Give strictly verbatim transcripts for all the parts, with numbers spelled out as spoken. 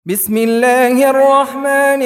بسم الله الرحمن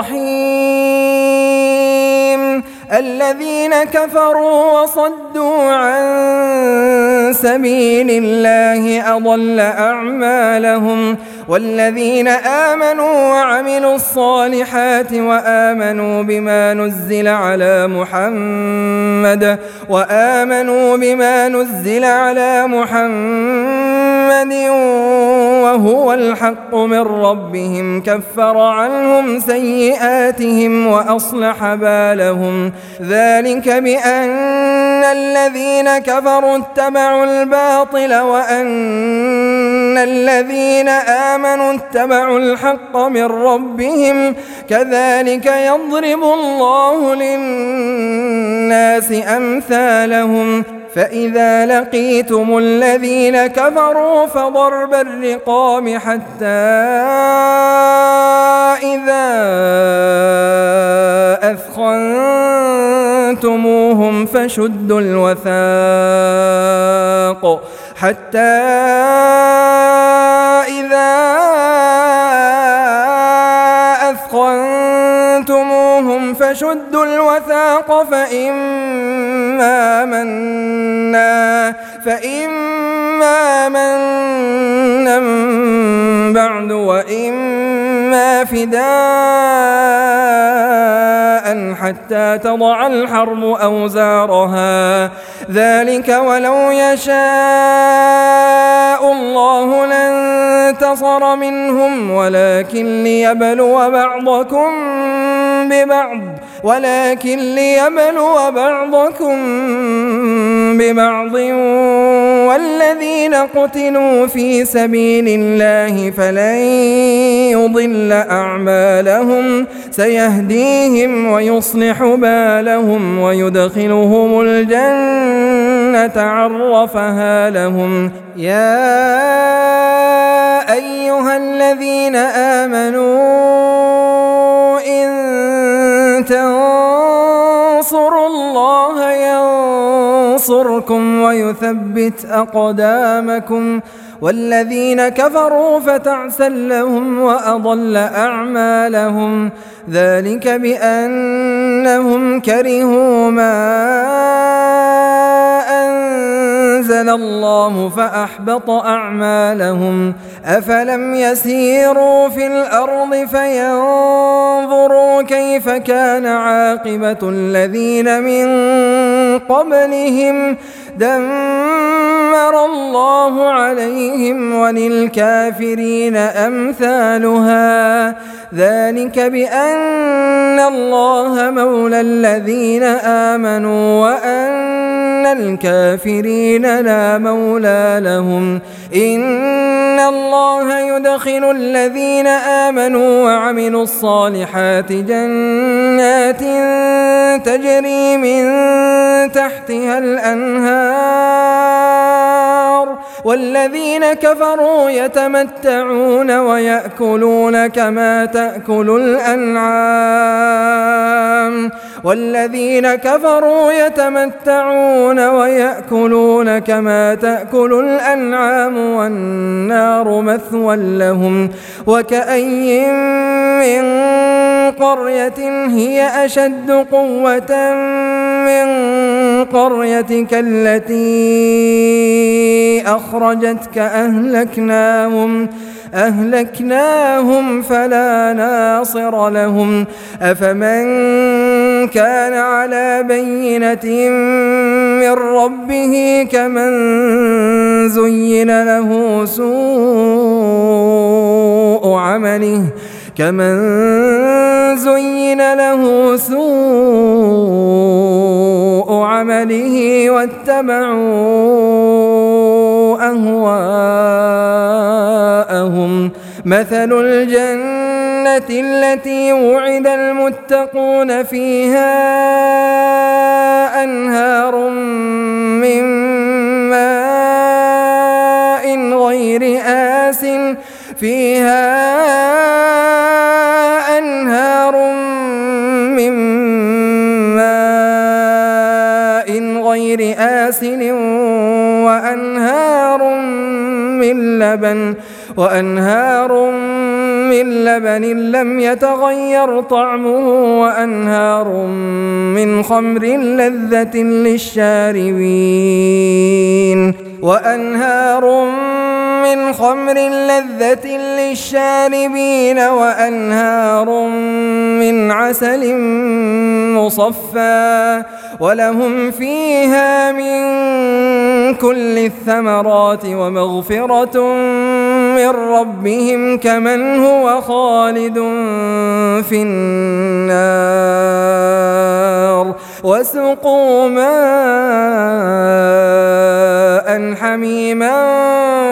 الرحيم الذين كفروا وصدوا عن سبيل الله أضل أعمالهم والذين آمنوا وعملوا الصالحات وآمنوا بما نزل على محمد وآمنوا بما نزل على محمد وهو الحق من ربهم كفر عنهم سيئاتهم وأصلح بالهم ذلك بأن الذين كفروا اتبعوا الباطل وأن الذين آمنوا اتبعوا الحق من ربهم كذلك يضرب الله للناس أمثالهم فإذا لقيتم الذين كفروا فضرب الرقاب حتى إذا أثخنتموهم فشدوا الوثاق حتى إذا أثخنتموهم فشدوا الوثاق فإما منا فإما منا بعد وإما فداء حتى تضع الحرب أوزارها ذلك ولو يشاء الله لانتصر منهم ولكن ليبلو بعضكم ببعض ولكن ليبلو بعضكم ببعض والذين قتلوا في سبيل الله فلن يضل أعمالهم سيهديهم ويصلح بالهم ويدخلهم الجنة عرفها لهم يا أيها الذين آمنوا إن تنصروا الله ينصركم ويثبت أقدامكم والذين كفروا فتعسا لهم وأضل أعمالهم ذلك بأنهم كرهوا ما أنزل الله فأحبط أعمالهم أفلم يسيروا في الأرض فينظروا كيف كان عاقبة الذين من قبلهم دمر الله عليهم وللكافرين أمثالها ذلك بأن الله مولى الذين آمنوا وأن الكافرين لا مولى لهم إن الله يدخل الذين آمنوا وعملوا الصالحات جنات تجري من تحتها الأنهار والذين كفروا يتمتعون ويأكلون كما تأكل الأنعام والذين كفروا يتمتعون ويأكلون كما تأكل الأنعام والنار مثوى لهم وكأي من قرية هي أشد قوة من قريتك التي أخرجتك أهلكناهم أهلكناهم فلا ناصر لهم أفمن كان على بينة من ربه كمن زين له سوء عمله كمن زين له سوء عمله واتبعوا أهواءهم مثل الجنة التي وعد المتقون فيها أنهار من ماء غير آس فيها أنهار من ماء غير آسن وأنهار من لبن وأنهار من لبن لم يتغير طعمه وأنهار من خمر لذة للشاربين وأنهار من خمر لذة للشاربين وأنهار من عسل مصفى ولهم فيها من كل الثمرات ومغفرة من ربهم كمن هو خالد في النار وسقوا ماء حميما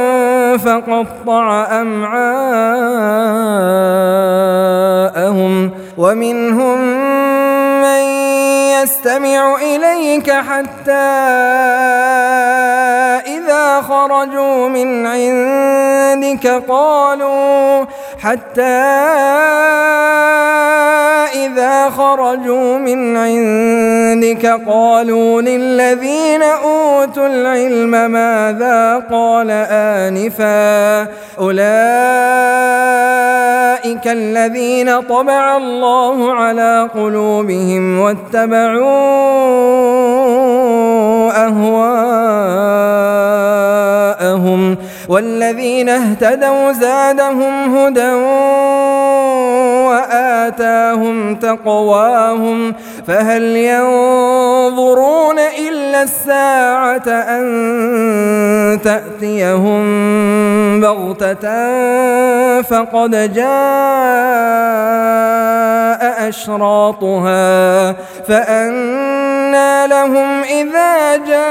فقطع أمعاءهم ومنهم من يستمع إليك حتى إذا خرجوا من عندك قالوا حتى إذا خرجوا من عندك قالوا للذين أوتوا العلم ماذا قال آنفا أولئك الذين طبع الله على قلوبهم واتبعوا أهواءهم والذين اهتدوا زادهم هدى وآتاهم تقواهم فهل ينظرون إلا الساعة أن تأتيهم بغتة فقد جاء أشراطها فأنى لهم إذا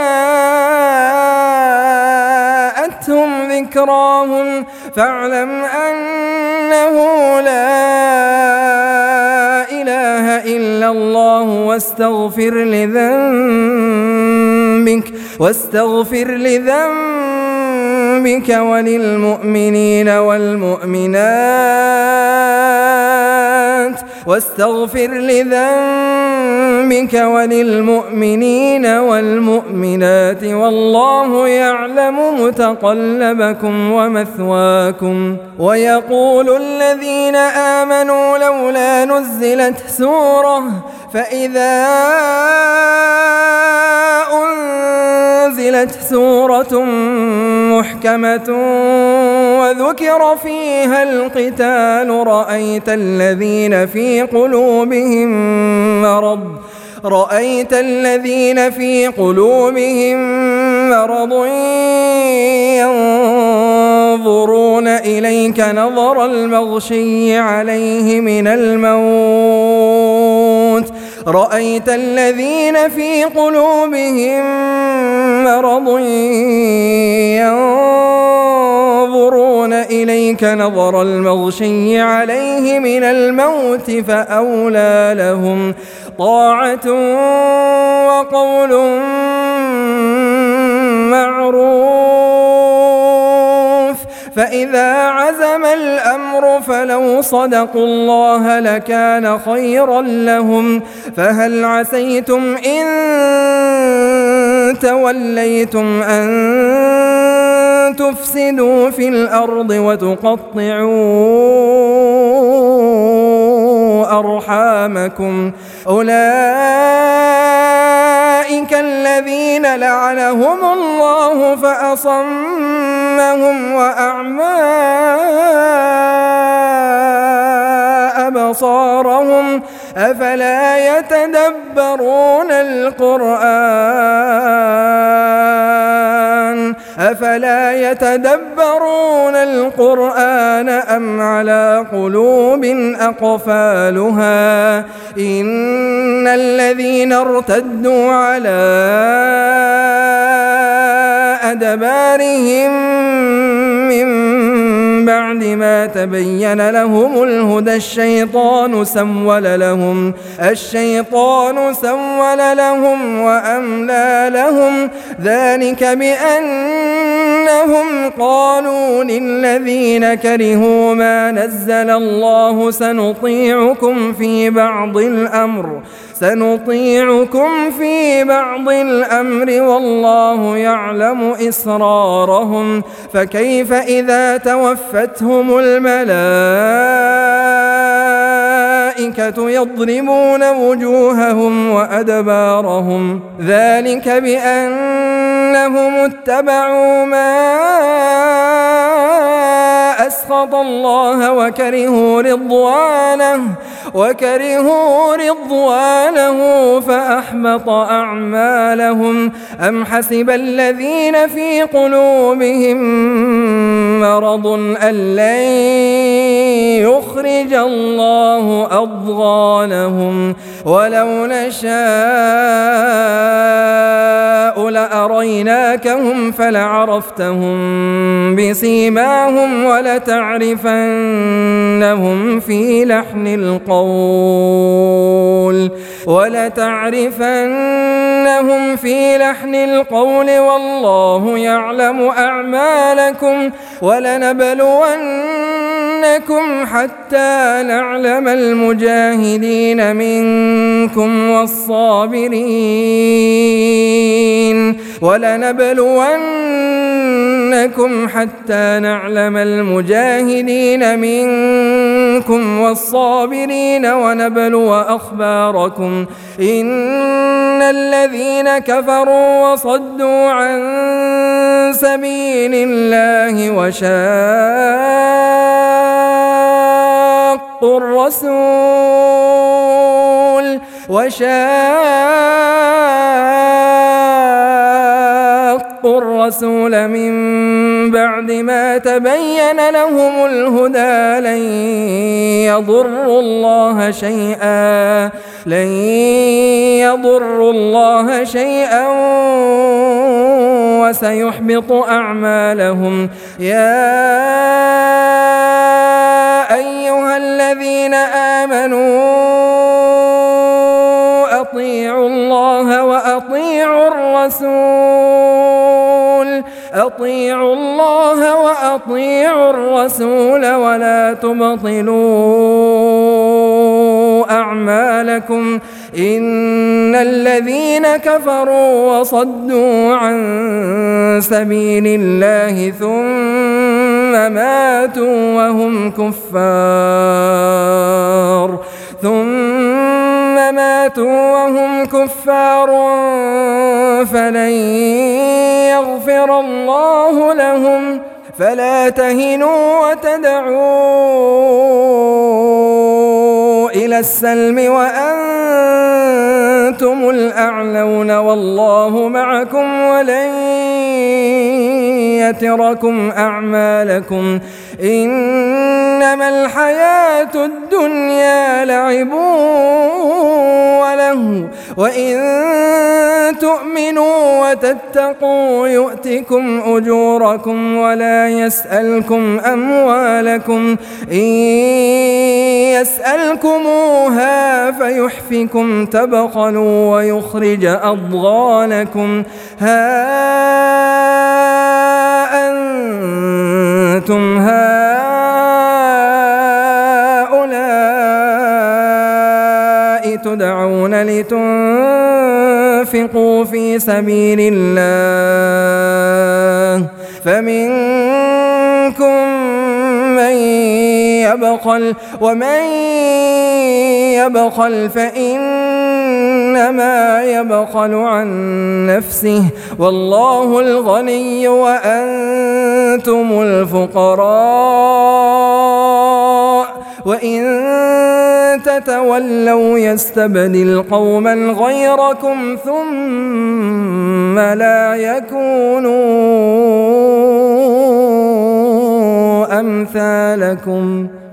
جاءتهم ذكراهم فاعلم أنه لا إله إلا الله واستغفر لذنبك واستغفر لذنبك وللمؤمنين والمؤمنات واستغفر لذنبك وللمؤمنين والمؤمنات والله يعلم متقلبكم ومثواكم ويقول الذين آمنوا لولا نزلت سورة فإذا أنزلت سورة محكمة وذكر فيها القتال رأيت الذين في قلوبهم مرض رأيت الذين في قلوبهم مرض ينظرون إليك نظر المغشي عليه من الموت رأيت الذين في قلوبهم مرض ينظرون إليك نظر المغشي عليه من الموت فأولى لهم طاعة وقول معروف فإذا عزم الأمر فلو صدقوا الله لكان خيرا لهم فهل عسيتم إن توليتم أن تفسدوا في الأرض وتقطعوا أرحامكم أولئك الذين لعنهم الله فأصمهم وأعمى أبصارهم أفلا يتدبرون القرآن أفلا يتدبرون القرآن أم على قلوب أقفالها إن الذين ارتدوا على أدبارهم من بعد ما تبين لهم الهدى الشيطان سول لهم الشيطان سول لهم وأملى لهم ذلك بأن أنهم قالوا للذين كرهوا ما نزل الله سنطيعكم في بعض الأمر سنطيعكم في بعض الأمر والله يعلم إسرارهم فكيف إذا توفتهم الملائكة يضربون وجوههم وأدبارهم ذلك بأنهم اتبعوا ما أسخط الله وكرهوا رضوانه وكرهوا رضوانه فأحبط أعمالهم أم حسب الذين في قلوبهم مرض أن لن يخرج الله أضغانهم ولو نشاء لأريناكهم فلعرفتهم بسيماهم ولتعرفنهم في لحن القول ولتعرفنهم في لحن القول والله يعلم أعمالكم ولنبلونكم حتى نعلم المجاهدين منكم والصابرين ولنبلونكم حتى نعلم المجاهدين منكم والصابرين ونبلو أخباركم إن الذين كفروا وصدوا عن سبيل الله وشاقوا الرسول وشاقوا الرسول من بعد ما تبين لهم الهدى لن يضروا الله شيئا لن يضروا الله شيئا وسيحبط أعمالهم يا أيها الذين آمنوا أطيعوا الله وأطيعوا الرسول أطيعوا الله وأطيعوا الرسول ولا تبطلوا أعمالكم إن الذين كفروا وصدوا عن سبيل الله ثم ماتوا وهم كفار ثم ماتوا وهم كفار فلن يغفر الله لهم فلا تهنوا وتدعوا إلى السلم وأنتم الأعلون والله معكم ولن يتركم أعمالكم إنما الحياة الدنيا لعب وله وإن تؤمنوا وتتقوا يؤتكم أجوركم ولا يسألكم أموالكم إن يسألكموها فيحفكم تبخلوا ويخرج أضغانكم ها أنتم هؤلاء تدعون لتنفقوا في سبيل الله فمنكم من يبخل ومن يبخل فإنما يبخل عن نفسه والله الغني وأنتم الفقراء وإن تتولوا يستبدل قوما غيركم ثم لا يكونوا أمثالكم